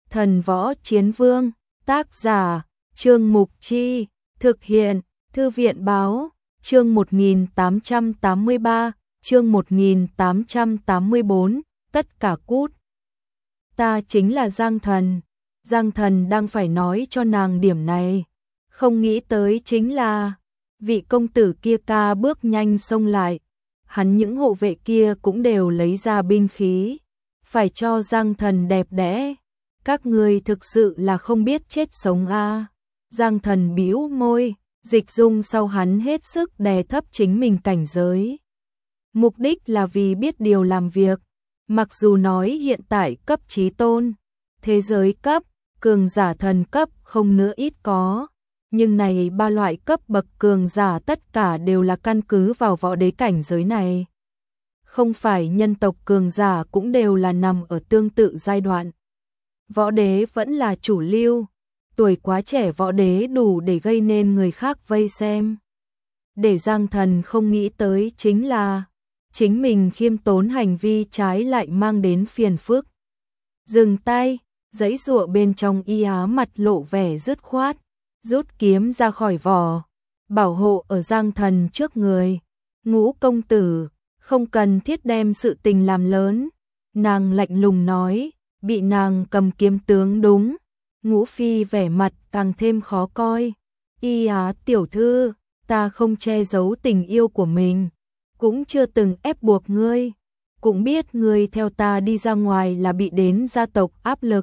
Thần Võ Chiến Vương, tác giả, Trương Mục Chi, thực hiện, Thư viện Báo, chương 1883, chương 1884, tất cả cút. Ta chính là Giang Thần. Giang Thần đang phải nói cho nàng điểm này. Không nghĩ tới chính là vị công tử kia ca bước nhanh xông lại. Hắn những hộ vệ kia cũng đều lấy ra binh khí. Phải cho Giang Thần đẹp đẽ. Các người thực sự là không biết chết sống a. Giang Thần bĩu môi, Dịch Dung sau hắn hết sức đè thấp chính mình cảnh giới. Mục đích là vì biết điều làm việc. Mặc dù nói hiện tại cấp chí tôn, thế giới cấp, cường giả thần cấp không nữa ít có. Nhưng này ba loại cấp bậc cường giả tất cả đều là căn cứ vào võ đế cảnh giới này. Không phải nhân tộc cường giả cũng đều là nằm ở tương tự giai đoạn. Võ đế vẫn là chủ lưu, tuổi quá trẻ võ đế đủ để gây nên người khác vây xem. Để Giang Thần không nghĩ tới chính là chính mình khiêm tốn hành vi trái lại mang đến phiền phức. Dừng tay, giãy giụa bên trong y á mặt lộ vẻ dứt khoát, rút kiếm ra khỏi vỏ, bảo hộ ở Giang Thần trước người. Ngũ công tử, không cần thiết đem sự tình làm lớn. Nàng lạnh lùng nói, bị nàng cầm kiếm tướng đúng. Ngũ phi vẻ mặt càng thêm khó coi. Y á tiểu thư, ta không che giấu tình yêu của mình, cũng chưa từng ép buộc ngươi, cũng biết ngươi theo ta đi ra ngoài là bị đến gia tộc áp lực.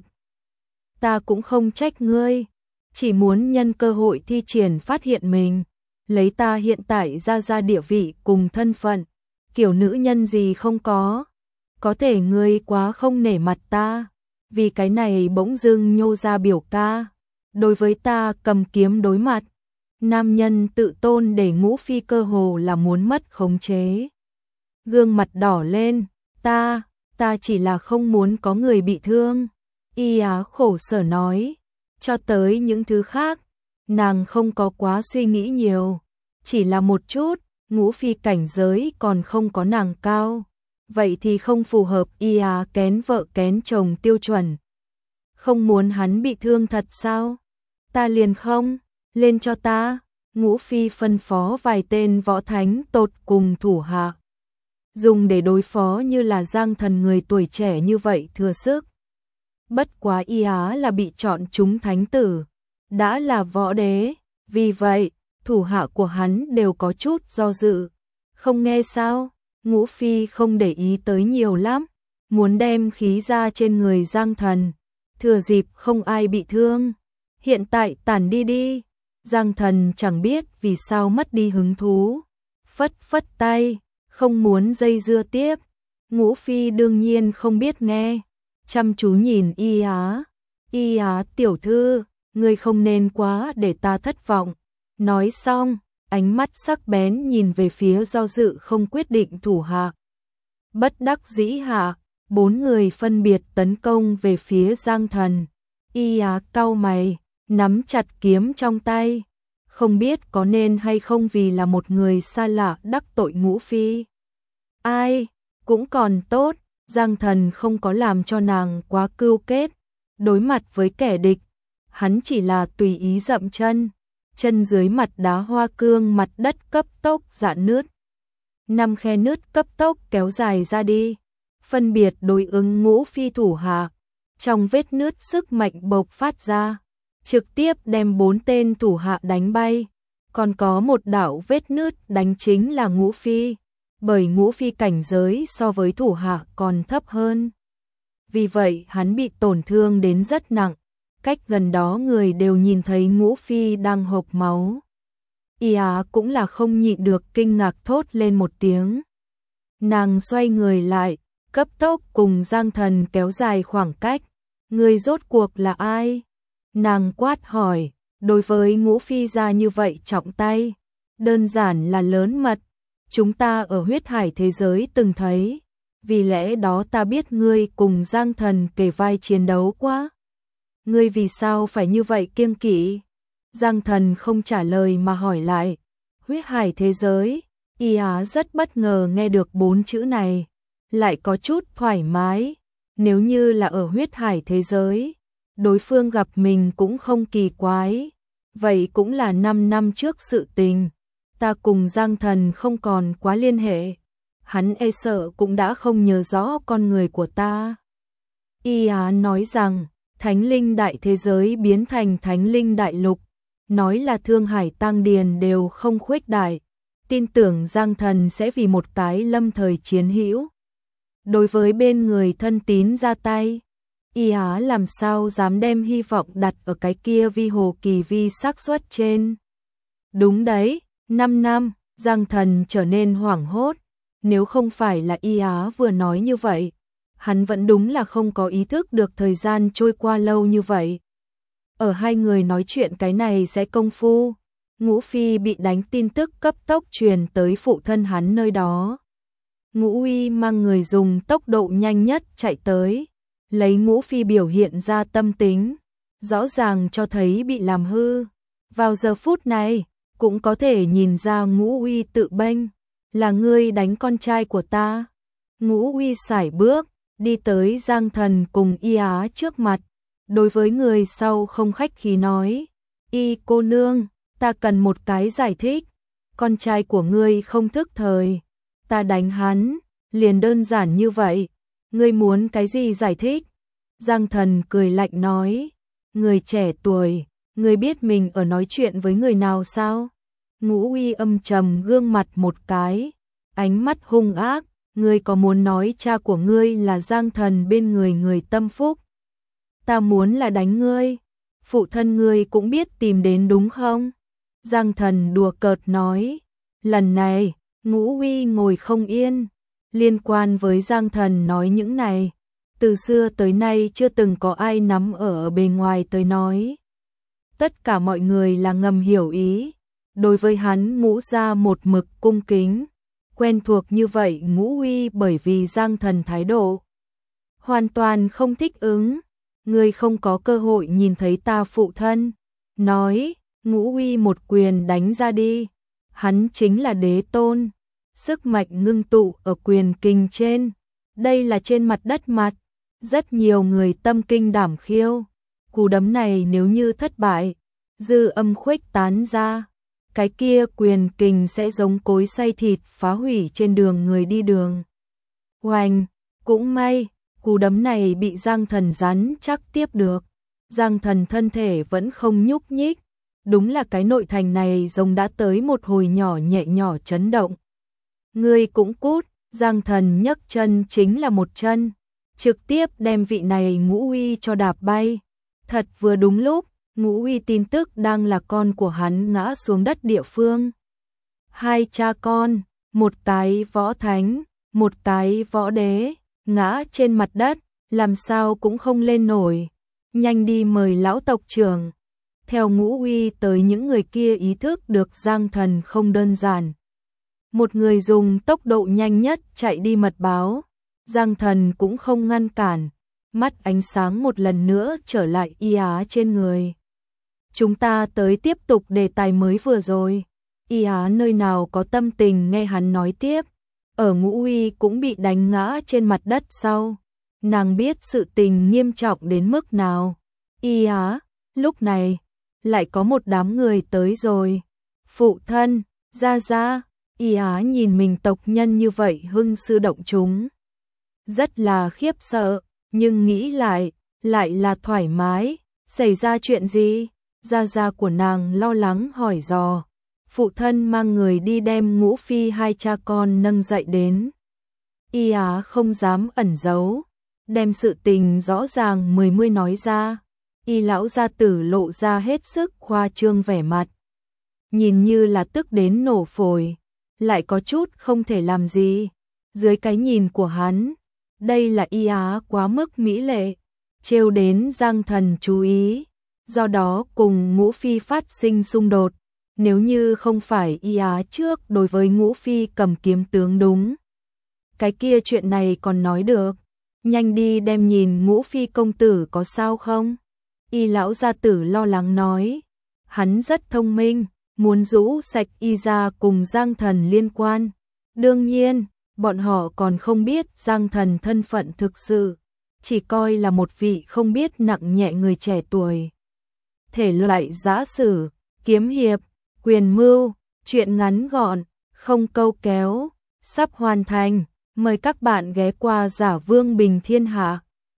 Ta cũng không trách ngươi, chỉ muốn nhân cơ hội thi triển phát hiện mình, lấy ta hiện tại ra địa vị cùng thân phận, kiểu nữ nhân gì không có thể ngươi quá không nể mặt ta, vì cái này bỗng dưng nhô ra biểu ca, đối với ta cầm kiếm đối mặt. Nam nhân tự tôn để Ngũ phi cơ hồ là muốn mất khống chế. Gương mặt đỏ lên, ta chỉ là không muốn có người bị thương. Y á khổ sở nói, cho tới những thứ khác, nàng không có quá suy nghĩ nhiều, chỉ là một chút, Ngũ phi cảnh giới còn không có nàng cao, vậy thì không phù hợp y á kén vợ kén chồng tiêu chuẩn. Không muốn hắn bị thương thật sao? Ta liền không, lên cho ta. Ngũ phi phân phó vài tên võ thánh tột cùng thủ hạ, dùng để đối phó như là Giang Thần người tuổi trẻ như vậy thừa sức. Bất quá y á là bị chọn chúng thánh tử, đã là võ đế, vì vậy thủ hạ của hắn đều có chút do dự. Không nghe sao? Ngũ phi không để ý tới nhiều lắm, muốn đem khí ra trên người Giang Thần, thừa dịp không ai bị thương. Hiện tại tản đi đi. Giang Thần chẳng biết vì sao mất đi hứng thú, phất phất tay, không muốn dây dưa tiếp. Ngũ phi đương nhiên không biết nghe, chăm chú nhìn Y á. Y á tiểu thư, ngươi không nên quá để ta thất vọng. Nói xong, ánh mắt sắc bén nhìn về phía do dự không quyết định thủ hạ. Bất đắc dĩ hạ, 4 người phân biệt tấn công về phía Giang Thần. Y á cau mày, nắm chặt kiếm trong tay, không biết có nên hay không vì là một người xa lạ đắc tội Ngũ phi. Ai, cũng còn tốt, Giang Thần không có làm cho nàng quá cưu kết, đối mặt với kẻ địch, hắn chỉ là tùy ý dậm chân dưới mặt đá hoa cương mặt đất cấp tốc rạn nứt. 5 khe nứt cấp tốc kéo dài ra đi, phân biệt đối ứng Ngũ phi thủ hạ, trong vết nứt sức mạnh bộc phát ra, trực tiếp đem 4 tên thủ hạ đánh bay, còn có một đạo vết nứt đánh chính là Ngũ phi, bởi Ngũ phi cảnh giới so với thủ hạ còn thấp hơn. Vì vậy hắn bị tổn thương đến rất nặng, cách gần đó người đều nhìn thấy Ngũ phi đang hộc máu. Y á cũng là không nhịn được kinh ngạc thốt lên một tiếng. Nàng xoay người lại, cấp tốc cùng Giang Thần kéo dài khoảng cách. Người rốt cuộc là ai? Nàng quát hỏi, đối với Ngũ phi ra như vậy trọng tay, đơn giản là lớn mật, chúng ta ở huyết hải thế giới từng thấy, vì lẽ đó ta biết ngươi cùng Giang Thần kề vai chiến đấu quá. Ngươi vì sao phải như vậy kiêng kỵ? Giang Thần không trả lời mà hỏi lại, huyết hải thế giới. Y á rất bất ngờ nghe được 4 chữ này, lại có chút thoải mái, nếu như là ở huyết hải thế giới, đối phương gặp mình cũng không kỳ quái. Vậy cũng là 5 năm trước sự tình. Ta cùng Giang Thần không còn quá liên hệ. Hắn e sợ cũng đã không nhớ rõ con người của ta. Y Á nói rằng, Thánh Linh Đại thế giới biến thành Thánh Linh Đại lục. Nói là Thương Hải Tăng Điền đều không khuếch đại. Tin tưởng Giang Thần sẽ vì một cái lâm thời chiến hữu. Đối với bên người thân tín ra tay. Y Á làm sao dám đem hy vọng đặt ở cái kia vi hồ kỳ vi xác suất trên. Đúng đấy, 5 năm, Giang Thần trở nên hoảng hốt. Nếu không phải là Y Á vừa nói như vậy, hắn vẫn đúng là không có ý thức được thời gian trôi qua lâu như vậy. Ở hai người nói chuyện cái này sẽ công phu, Ngũ Phi bị đánh tin tức cấp tốc truyền tới phụ thân hắn nơi đó. Ngũ Uy mang người dùng tốc độ nhanh nhất chạy tới, lấy Ngũ Phi biểu hiện ra tâm tính, rõ ràng cho thấy bị làm hư. Vào giờ phút này, cũng có thể nhìn ra Ngũ Uy tự bênh, là ngươi đánh con trai của ta. Ngũ Uy sải bước, đi tới Giang Thần cùng Y Á trước mặt, đối với người sau không khách khí nói, Y cô nương, ta cần một cái giải thích, con trai của ngươi không thức thời, ta đánh hắn, liền đơn giản như vậy, ngươi muốn cái gì giải thích? Giang Thần cười lạnh nói, người trẻ tuổi, ngươi biết mình ở nói chuyện với người nào sao? Ngũ Uy âm trầm gương mặt một cái, ánh mắt hung ác, ngươi có muốn nói cha của ngươi là Giang Thần bên người người tâm phúc? Ta muốn là đánh ngươi, phụ thân ngươi cũng biết tìm đến đúng không? Giang Thần đùa cợt nói, lần này, Ngũ Uy ngồi không yên, liên quan với Giang Thần nói những này, từ xưa tới nay chưa từng có ai nắm ở bề ngoài tới nói. Tất cả mọi người là ngầm hiểu ý, đối với hắn Ngũ gia một mực cung kính, quen thuộc như vậy Ngũ Uy bởi vì Giang Thần thái độ hoàn toàn không thích ứng, ngươi không có cơ hội nhìn thấy ta phụ thân, nói, Ngũ Uy một quyền đánh ra đi, hắn chính là đế tôn, sức mạnh ngưng tụ ở quyền kình trên, đây là trên mặt đất mặt, rất nhiều người tâm kinh đảm khiêu, cú đấm này nếu như thất bại, dư âm khuếch tán ra, cái kia quyền kình sẽ giống cối xay thịt phá hủy trên đường người đi đường. Oanh, cũng may, cú đấm này bị Giang Thần rắn chắc tiếp được, Giang Thần thân thể vẫn không nhúc nhích, đúng là cái nội thành này giống đã tới một hồi nhỏ nhẹ nhỏ chấn động. Ngươi cũng cút, Giang Thần nhấc chân chính là một chân, trực tiếp đem vị này Ngũ Uy cho đạp bay. Thật vừa đúng lúc, Ngũ Uy tin tức đang là con của hắn ngã xuống đất địa phương. Hai cha con, một cái võ thánh, một cái võ đế, ngã trên mặt đất, làm sao cũng không lên nổi. Nhanh đi mời lão tộc trưởng. Theo Ngũ Uy tới những người kia ý thức được Giang Thần không đơn giản. Một người dùng tốc độ nhanh nhất chạy đi mật báo. Giang Thần cũng không ngăn cản, mắt ánh sáng một lần nữa trở lại Y Á trên người. Chúng ta tới tiếp tục đề tài mới vừa rồi. Y Á nơi nào có tâm tình nghe hắn nói tiếp. Ở Ngũ Uy cũng bị đánh ngã trên mặt đất sau. Nàng biết sự tình nghiêm trọng đến mức nào. Y Á, lúc này, lại có một đám người tới rồi. Phụ thân, gia, Y Á nhìn mình tộc nhân như vậy hưng sư động chúng. Rất là khiếp sợ, nhưng nghĩ lại là thoải mái. Xảy ra chuyện gì? Gia của nàng lo lắng hỏi dò. Phụ thân mang người đi đem Ngũ Phi hai cha con nâng dậy đến. Y Á không dám ẩn giấu, đem sự tình rõ ràng mười mươi nói ra. Y lão gia tử lộ ra hết sức khoa trương vẻ mặt. Nhìn như là tức đến nổ phổi, lại có chút không thể làm gì. Dưới cái nhìn của hắn, đây là Y Á quá mức mỹ lệ, trêu đến Giang Thần chú ý, do đó cùng Ngũ Phi phát sinh xung đột. Nếu như không phải Y Á trước đối với Ngũ Phi cầm kiếm tướng đúng, cái kia chuyện này còn nói được. Nhanh đi đem nhìn Ngũ Phi công tử có sao không? Y lão gia tử lo lắng nói, hắn rất thông minh, muốn rũ sạch Y gia cùng Giang Thần liên quan. Đương nhiên, bọn họ còn không biết Giang Thần thân phận thực sự. chỉ coi là một vị không biết nặng nhẹ người trẻ tuổi. Thể loại giã sử, kiếm hiệp, quyền mưu, truyện ngắn gọn, không câu kéo, sắp hoàn thành. Mời các bạn ghé qua Giả Vương Bình Thiên Hạ.